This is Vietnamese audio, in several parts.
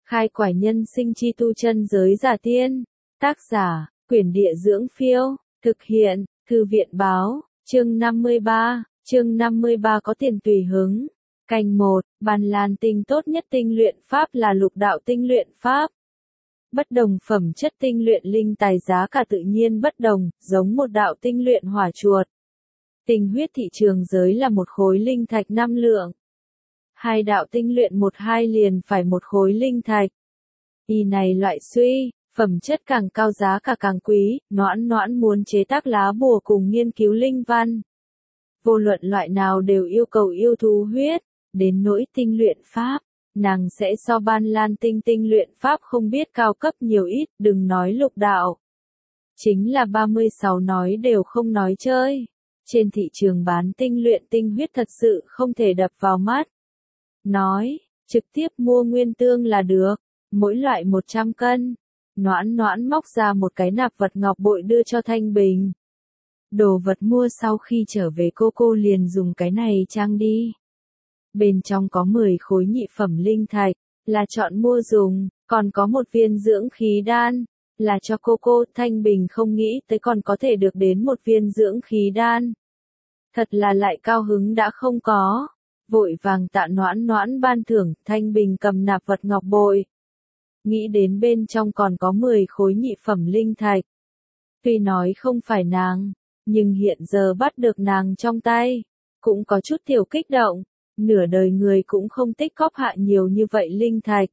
Khai quải nhân sinh chi tu chân giới giả tiên. Tác giả, Quyển Địa Dưỡng Phiêu. Thực hiện, Thư viện Báo. Chương 53. Chương 53 có tiền tùy hứng. Canh 1. Bàn lan tinh tốt nhất tinh luyện pháp là lục đạo tinh luyện pháp. Bất đồng phẩm chất tinh luyện linh tài giá cả tự nhiên bất đồng, giống một đạo tinh luyện hỏa chuột. Tinh huyết thị trường giới là một khối linh thạch 5 lượng. Hai đạo tinh luyện 1-2 liền phải một khối linh thạch. Y này loại suy, phẩm chất càng cao giá cả càng quý, Noãn muốn chế tác lá bùa cùng nghiên cứu linh văn. Vô luận loại nào đều yêu cầu yêu thú huyết, đến nỗi tinh luyện pháp, nàng sẽ so ban lan tinh luyện pháp không biết cao cấp nhiều ít, đừng nói lục đạo. Chính là 36 nói đều không nói chơi. Trên thị trường bán tinh luyện tinh huyết thật sự không thể đập vào mắt. Nói, trực tiếp mua nguyên tương là được, mỗi loại 100 cân. Noãn móc ra một cái nạp vật ngọc bội đưa cho Thanh Bình. Đồ vật mua sau khi trở về cô liền dùng cái này trang đi. Bên trong có 10 khối nhị phẩm linh thạch, là chọn mua dùng, còn có một viên dưỡng khí đan, là cho cô. Thanh Bình không nghĩ tới còn có thể được đến một viên dưỡng khí đan. Thật là lại cao hứng đã không có. Vội vàng tạ Noãn ban thưởng, Thanh Bình cầm nạp vật ngọc bội. Nghĩ đến bên trong còn có 10 khối nhị phẩm linh thạch. Tuy nói không phải nàng, nhưng hiện giờ bắt được nàng trong tay, cũng có chút tiểu kích động. Nửa đời người cũng không tích góp hạ nhiều như vậy linh thạch.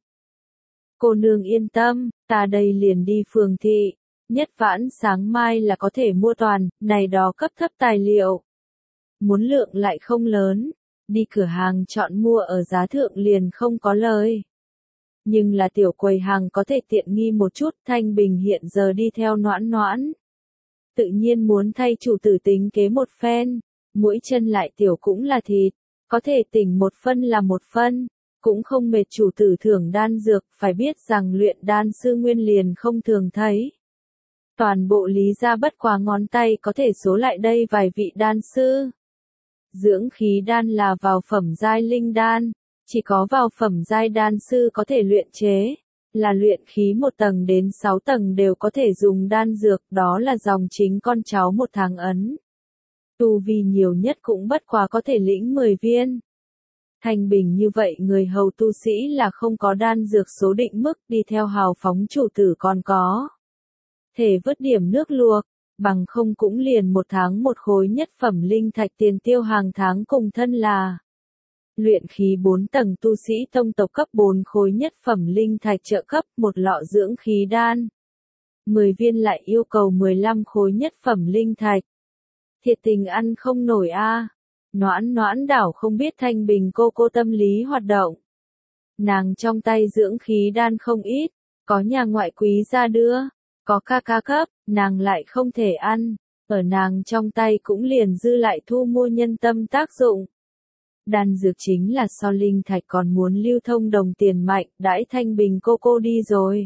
Cô nương yên tâm, ta đây liền đi phường thị, nhất vãn sáng mai là có thể mua toàn, này đó cấp thấp tài liệu. Muốn lượng lại không lớn, đi cửa hàng chọn mua ở giá thượng liền không có lời. Nhưng là tiểu quầy hàng có thể tiện nghi một chút, Thanh Bình hiện giờ đi theo Noãn. Tự nhiên muốn thay chủ tử tính kế một phen, mũi chân lại tiểu cũng là thịt, có thể tỉnh một phân là một phân, cũng không mệt chủ tử thưởng đan dược, phải biết rằng luyện đan sư nguyên liền không thường thấy. Toàn bộ Lý gia bất quá ngón tay có thể số lại đây vài vị đan sư. Dưỡng khí đan là vào phẩm giai linh đan, chỉ có vào phẩm giai đan sư có thể luyện chế, là luyện khí 1 tầng đến 6 tầng đều có thể dùng đan dược, đó là dòng chính con cháu 1 tháng ấn. Tu vi nhiều nhất cũng bất quá có thể lĩnh 10 viên. Thanh Bình như vậy người hầu tu sĩ là không có đan dược số định mức, đi theo hào phóng chủ tử còn có thể vớt điểm nước luộc, bằng không cũng liền 1 tháng 1 khối nhất phẩm linh thạch tiền tiêu hàng tháng cùng thân là. Luyện khí 4 tầng tu sĩ tông tộc cấp 4 khối nhất phẩm linh thạch trợ cấp, 1 lọ dưỡng khí đan. 10 viên lại yêu cầu 15 khối nhất phẩm linh thạch. Thiệt tình ăn không nổi a. Noãn đảo không biết Thanh Bình cô tâm lý hoạt động. Nàng trong tay dưỡng khí đan không ít, có nhà ngoại quý ra đưa, có ca cấp, nàng lại không thể ăn, ở nàng trong tay cũng liền dư lại thu mua nhân tâm tác dụng. Đan dược chính là so linh thạch còn muốn lưu thông đồng tiền mạnh, đãi Thanh Bình cô đi rồi.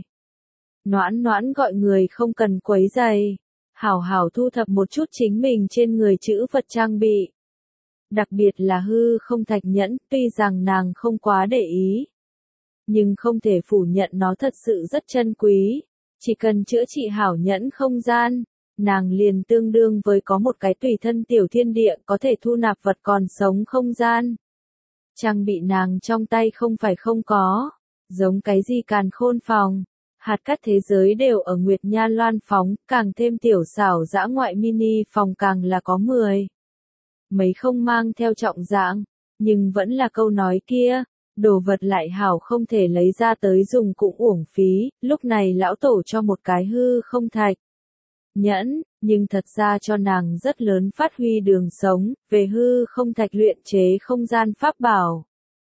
Noãn gọi người không cần quấy giày, hảo thu thập một chút chính mình trên người chữ vật trang bị. Đặc biệt là hư không thạch nhẫn, tuy rằng nàng không quá để ý, nhưng không thể phủ nhận nó thật sự rất chân quý. Chỉ cần chữa trị hảo nhẫn không gian, nàng liền tương đương với có một cái tùy thân tiểu thiên địa có thể thu nạp vật còn sống không gian. Trang bị nàng trong tay không phải không có, giống cái gì càn khôn phòng, hạt cát thế giới đều ở Nguyệt Nha Loan phóng, càng thêm tiểu xảo dã ngoại mini phòng càng là có 10. Mấy không mang theo trọng dạng, nhưng vẫn là câu nói kia, đồ vật lại hảo không thể lấy ra tới dùng cũng uổng phí, lúc này lão tổ cho một cái hư không thạch nhẫn, nhưng thật ra cho nàng rất lớn phát huy đường sống, về hư không thạch luyện chế không gian pháp bảo.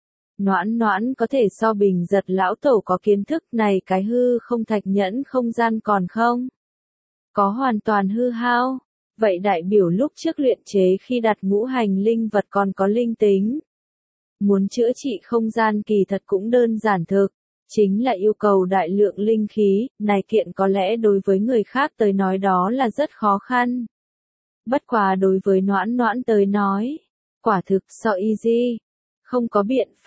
Noãn có thể so bình giật lão tổ có kiến thức này, cái hư không thạch nhẫn không gian còn không? Có hoàn toàn hư hao, vậy đại biểu lúc trước luyện chế khi đặt ngũ hành linh vật còn có linh tính. Muốn chữa trị không gian kỳ thật cũng đơn giản thực, chính là yêu cầu đại lượng linh khí, này kiện có lẽ đối với người khác tới nói đó là rất khó khăn. Bất quá đối với Noãn tới nói, quả thực so easy, không có biện pháp,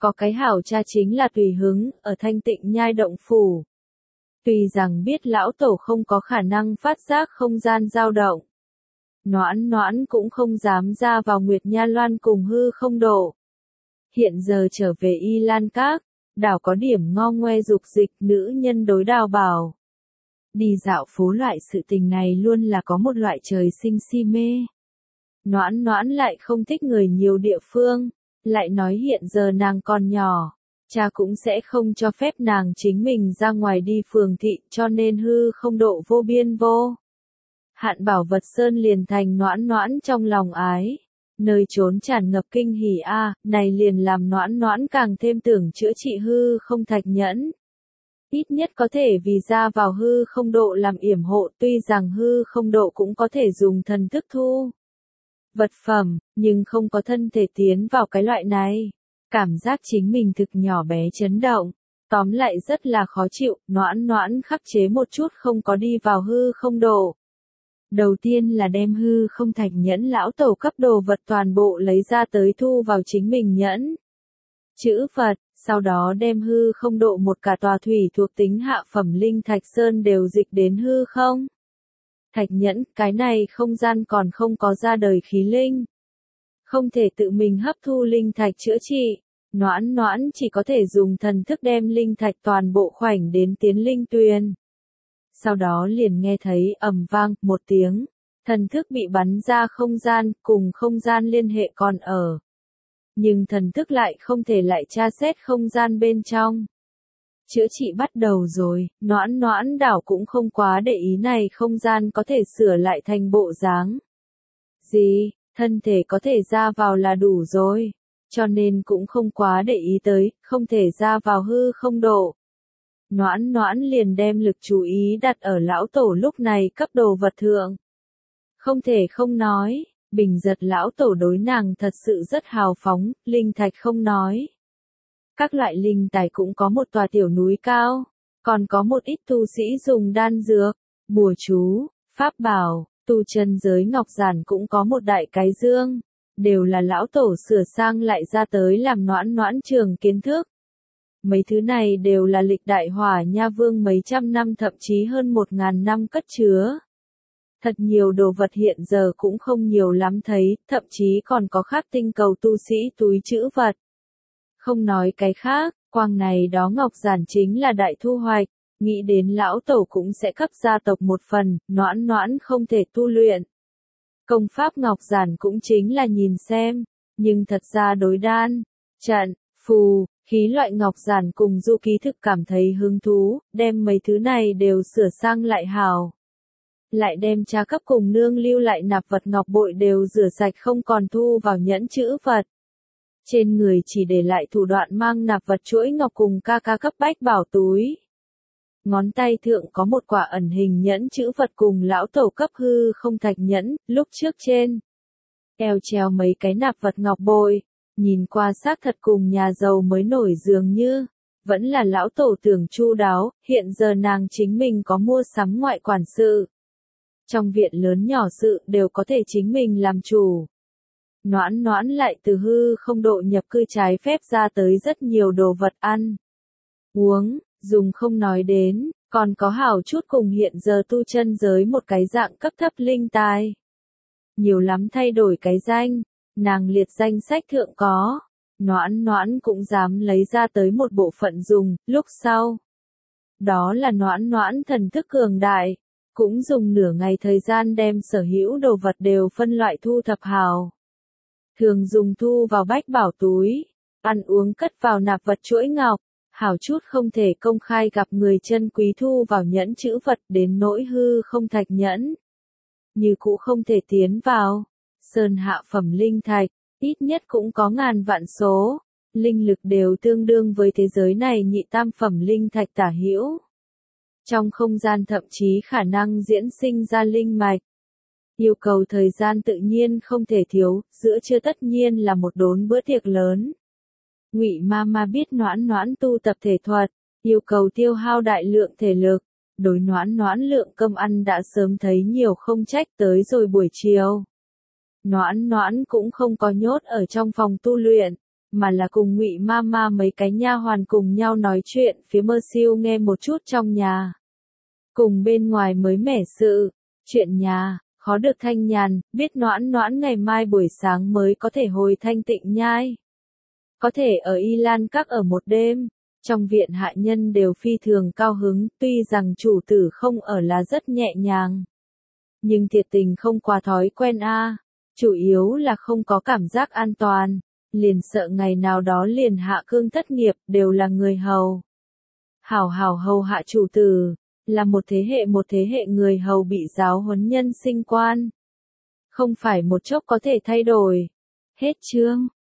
Có cái hảo cha chính là Tùy Hứng, ở Thanh Tịnh Nhai Động Phủ. Tuy rằng biết lão tổ không có khả năng phát giác không gian dao động. Noãn Noãn cũng không dám ra vào Nguyệt Nha Loan cùng hư không độ. Hiện giờ trở về Y Lan Các, đảo có điểm ngo ngoe dục dịch nữ nhân đối đào bảo. Đi dạo phố loại sự tình này luôn là có một loại trời sinh si mê. Noãn Noãn lại không thích người nhiều địa phương, lại nói hiện giờ nàng còn nhỏ, cha cũng sẽ không cho phép nàng chính mình ra ngoài đi phường thị cho nên hư không độ vô biên vô. Hạn Bảo Vật Sơn liền thành Noãn Noãn trong lòng ái. Nơi trốn tràn ngập kinh hỉ này liền làm Noãn Noãn càng thêm tưởng chữa trị hư không thạch nhẫn. Ít nhất có thể vì ra vào hư không độ làm yểm hộ, tuy rằng hư không độ cũng có thể dùng thần thức thu vật phẩm, nhưng không có thân thể tiến vào cái loại này. Cảm giác chính mình thực nhỏ bé chấn động, tóm lại rất là khó chịu, Noãn Noãn khắc chế một chút không có đi vào hư không độ. Đầu tiên là đem hư không thạch nhẫn lão tổ cấp đồ vật toàn bộ lấy ra tới thu vào chính mình nhẫn. Chữ Phật, sau đó đem hư không độ một cả tòa thủy thuộc tính hạ phẩm linh thạch sơn đều dịch đến hư không. Thạch nhẫn, cái này không gian còn không có ra đời khí linh. Không thể tự mình hấp thu linh thạch chữa trị, Noãn Noãn chỉ có thể dùng thần thức đem linh thạch toàn bộ khoảnh đến tiến linh tuyền. Sau đó liền nghe thấy ầm vang một tiếng, thần thức bị bắn ra không gian, cùng không gian liên hệ còn ở. Nhưng thần thức lại không thể lại tra xét không gian bên trong. Chữa trị bắt đầu rồi, Noãn Noãn đảo cũng không quá để ý này không gian có thể sửa lại thành bộ dáng gì, thân thể có thể ra vào là đủ rồi, cho nên cũng không quá để ý tới, không thể ra vào hư không độ. Noãn Noãn liền đem lực chú ý đặt ở lão tổ lúc này cấp đồ vật thượng. Không thể không nói, Bình Giật lão tổ đối nàng thật sự rất hào phóng, linh thạch không nói. Các loại linh tài cũng có một tòa tiểu núi cao, còn có một ít tu sĩ dùng đan dược, bùa chú, pháp bảo, tu chân giới ngọc giản cũng có một đại cái dương, đều là lão tổ sửa sang lại ra tới làm Noãn Noãn trường kiến thức. Mấy thứ này đều là lịch đại Hỏa Nha Vương mấy trăm năm thậm chí hơn 1000 năm cất chứa. Thật nhiều đồ vật hiện giờ cũng không nhiều lắm thấy, thậm chí còn có khác tinh cầu tu sĩ túi trữ vật. Không nói cái khác, quang này đó ngọc giản chính là đại thu hoạch, nghĩ đến lão tổ cũng sẽ cấp gia tộc một phần, Noãn Noãn không thể tu luyện. Công pháp ngọc giản cũng chính là nhìn xem, nhưng thật ra đối đan, trận, phù, khí loại ngọc giản cùng du ký thực cảm thấy hứng thú, đem mấy thứ này đều sửa sang lại hào. Lại đem cha cấp cùng nương lưu lại nạp vật ngọc bội đều rửa sạch không còn thu vào nhẫn chữ vật. Trên người chỉ để lại thủ đoạn mang nạp vật chuỗi ngọc cùng ca cấp bách bảo túi. Ngón tay thượng có một quả ẩn hình nhẫn chữ vật cùng lão tổ cấp hư không thạch nhẫn, lúc trước trên eo treo mấy cái nạp vật ngọc bội, nhìn qua xác thật cùng nhà giàu mới nổi dường như, vẫn là lão tổ tưởng chu đáo, hiện giờ nàng chính mình có mua sắm ngoại quản sự. Trong viện lớn nhỏ sự đều có thể chính mình làm chủ. Noãn Noãn lại từ hư không độ nhập cư trái phép ra tới rất nhiều đồ vật ăn, uống, dùng không nói đến, còn có hảo chút cùng hiện giờ tu chân giới một cái dạng cấp thấp linh tài. Nhiều lắm thay đổi cái danh, nàng liệt danh sách thượng có, Noãn Noãn cũng dám lấy ra tới một bộ phận dùng, lúc sau. Đó là Noãn Noãn thần thức cường đại, cũng dùng nửa ngày thời gian đem sở hữu đồ vật đều phân loại thu thập hào. Thường dùng thu vào bách bảo túi, ăn uống cất vào nạp vật chuỗi ngọc, hảo chút không thể công khai gặp người chân quý thu vào nhẫn chữ vật đến nỗi hư không thạch nhẫn. Như cũ không thể tiến vào, sơn hạ phẩm linh thạch, ít nhất cũng có ngàn vạn số, linh lực đều tương đương với thế giới này nhị tam phẩm linh thạch tả hữu. Trong không gian thậm chí khả năng diễn sinh ra linh mạch. Yêu cầu thời gian tự nhiên không thể thiếu, giữa trưa tất nhiên là một đốn bữa tiệc lớn. Ngụy Mama biết Noãn Noãn tu tập thể thuật, yêu cầu tiêu hao đại lượng thể lực, đối Noãn Noãn lượng cơm ăn đã sớm thấy nhiều không trách tới rồi buổi chiều. Noãn Noãn cũng không có nhốt ở trong phòng tu luyện, mà là cùng Ngụy Mama mấy cái nha hoàn cùng nhau nói chuyện phía Mơ Siêu nghe một chút trong nhà. Cùng bên ngoài mới mẻ sự, chuyện nhà, khó được thanh nhàn, biết Noãn Noãn ngày mai buổi sáng mới có thể hồi Thanh Tịnh Nhai. Có thể ở Y Lan Các ở một đêm, trong viện hạ nhân đều phi thường cao hứng, tuy rằng chủ tử không ở là rất nhẹ nhàng. Nhưng thiệt tình không quá thói quen chủ yếu là không có cảm giác an toàn, liền sợ ngày nào đó liền hạ cương thất nghiệp, đều là người hầu. Hảo hảo hầu hạ chủ tử, là một thế hệ người hầu bị giáo huấn nhân sinh quan. Không phải một chốc có thể thay đổi. Hết chương.